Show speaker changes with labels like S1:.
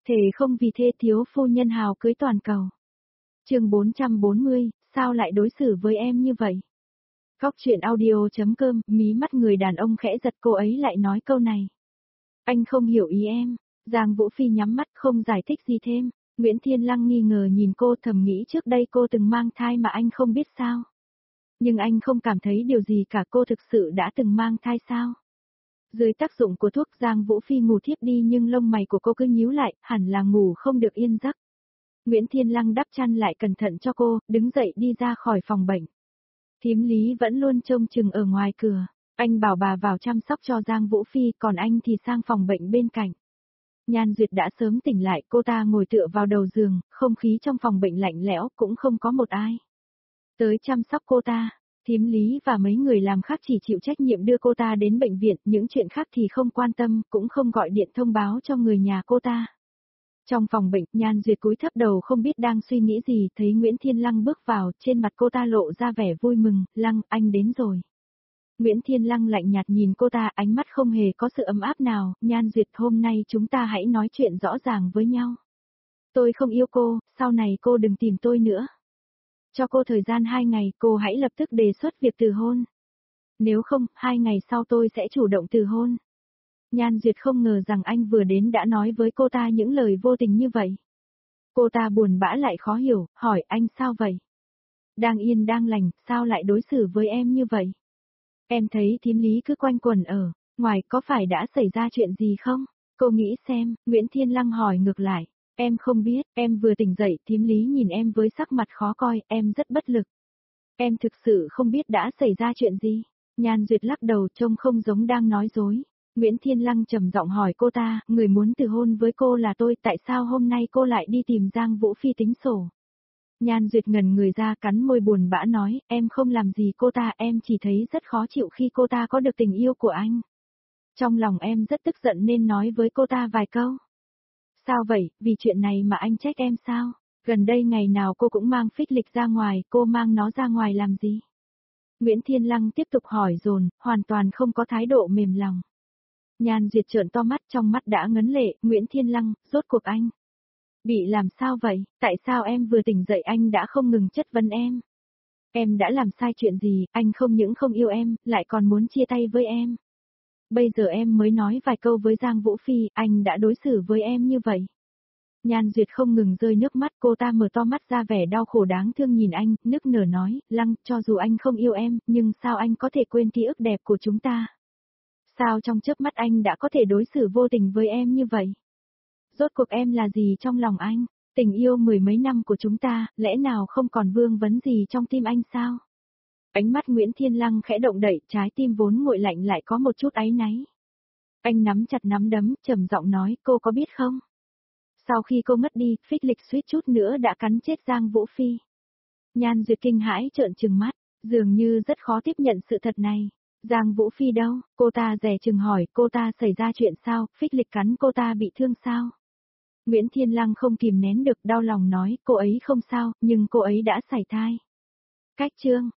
S1: Thề không vì thê thiếu phu nhân hào cưới toàn cầu. Chương 440, sao lại đối xử với em như vậy? Góc truyện audio.com, mí mắt người đàn ông khẽ giật, cô ấy lại nói câu này. Anh không hiểu ý em. Giang Vũ Phi nhắm mắt không giải thích gì thêm. Nguyễn Thiên Lăng nghi ngờ nhìn cô, thầm nghĩ trước đây cô từng mang thai mà anh không biết sao. Nhưng anh không cảm thấy điều gì cả, cô thực sự đã từng mang thai sao? Dưới tác dụng của thuốc, Giang Vũ Phi ngủ thiếp đi nhưng lông mày của cô cứ nhíu lại, hẳn là ngủ không được yên giấc. Nguyễn Thiên Lăng đắp chăn lại cẩn thận cho cô, đứng dậy đi ra khỏi phòng bệnh. Thím Lý vẫn luôn trông chừng ở ngoài cửa. Anh bảo bà vào chăm sóc cho Giang Vũ Phi, còn anh thì sang phòng bệnh bên cạnh. Nhan Duyệt đã sớm tỉnh lại, cô ta ngồi tựa vào đầu giường, không khí trong phòng bệnh lạnh lẽo, cũng không có một ai tới chăm sóc cô ta. Thím Lý và mấy người làm khác chỉ chịu trách nhiệm đưa cô ta đến bệnh viện, những chuyện khác thì không quan tâm, cũng không gọi điện thông báo cho người nhà cô ta. Trong phòng bệnh, Nhan Duyệt cúi thấp đầu không biết đang suy nghĩ gì, thấy Nguyễn Thiên Lăng bước vào, trên mặt cô ta lộ ra vẻ vui mừng. Lăng, anh đến rồi. Nguyễn Thiên Lăng lạnh nhạt nhìn cô ta, ánh mắt không hề có sự ấm áp nào. Nhan Duyệt, hôm nay chúng ta hãy nói chuyện rõ ràng với nhau. Tôi không yêu cô, sau này cô đừng tìm tôi nữa. Cho cô thời gian 2 ngày, cô hãy lập tức đề xuất việc từ hôn. Nếu không, 2 ngày sau tôi sẽ chủ động từ hôn. Nhan Duyệt không ngờ rằng anh vừa đến đã nói với cô ta những lời vô tình như vậy. Cô ta buồn bã lại khó hiểu, hỏi anh sao vậy? Đang yên đang lành, sao lại đối xử với em như vậy? Em thấy thím Lý cứ quanh quẩn ở ngoài, có phải đã xảy ra chuyện gì không? Cô nghĩ xem, Nguyễn Thiên Lăng hỏi ngược lại. Em không biết, em vừa tỉnh dậy, thím Lý nhìn em với sắc mặt khó coi, em rất bất lực. Em thực sự không biết đã xảy ra chuyện gì. Nhan Duyệt lắc đầu, trông không giống đang nói dối. Nguyễn Thiên Lăng trầm giọng hỏi cô ta, người muốn từ hôn với cô là tôi, tại sao hôm nay cô lại đi tìm Giang Vũ Phi tính sổ? Nhan Duyệt ngẩn người ra, cắn môi buồn bã nói, em không làm gì cô ta, em chỉ thấy rất khó chịu khi cô ta có được tình yêu của anh. Trong lòng em rất tức giận nên nói với cô ta vài câu. Sao vậy, vì chuyện này mà anh trách em sao? Gần đây ngày nào cô cũng mang phích lịch ra ngoài, cô mang nó ra ngoài làm gì? Nguyễn Thiên Lăng tiếp tục hỏi dồn, hoàn toàn không có thái độ mềm lòng. Nhan Duyệt trợn to mắt, trong mắt đã ngấn lệ. Nguyễn Thiên Lăng, rốt cuộc anh bị làm sao vậy? Tại sao em vừa tỉnh dậy anh đã không ngừng chất vấn em? Em đã làm sai chuyện gì, anh không những không yêu em, lại còn muốn chia tay với em. Bây giờ em mới nói vài câu với Giang Vũ Phi, anh đã đối xử với em như vậy. Nhan Duyệt không ngừng rơi nước mắt, cô ta mở to mắt ra vẻ đau khổ đáng thương nhìn anh, nức nở nói, Lăng, cho dù anh không yêu em, nhưng sao anh có thể quên ký ức đẹp của chúng ta? Sao trong chớp mắt anh đã có thể đối xử vô tình với em như vậy? Rốt cuộc em là gì trong lòng anh? Tình yêu 10 mấy năm của chúng ta, lẽ nào không còn vương vấn gì trong tim anh sao? Ánh mắt Nguyễn Thiên Lăng khẽ động đậy, trái tim vốn nguội lạnh lại có một chút áy náy. Anh nắm chặt nắm đấm, trầm giọng nói, cô có biết không? Sau khi cô ngất đi, phích lịch suýt chút nữa đã cắn chết Giang Vũ Phi. Nhan Duyệt kinh hãi trợn trừng mắt, dường như rất khó tiếp nhận sự thật này. Giang Vũ Phi đâu? Cô ta dè chừng hỏi, cô ta xảy ra chuyện sao, phích lịch cắn cô ta bị thương sao? Nguyễn Thiên Lăng không kìm nén được, đau lòng nói, cô ấy không sao, nhưng cô ấy đã sảy thai. Cách chương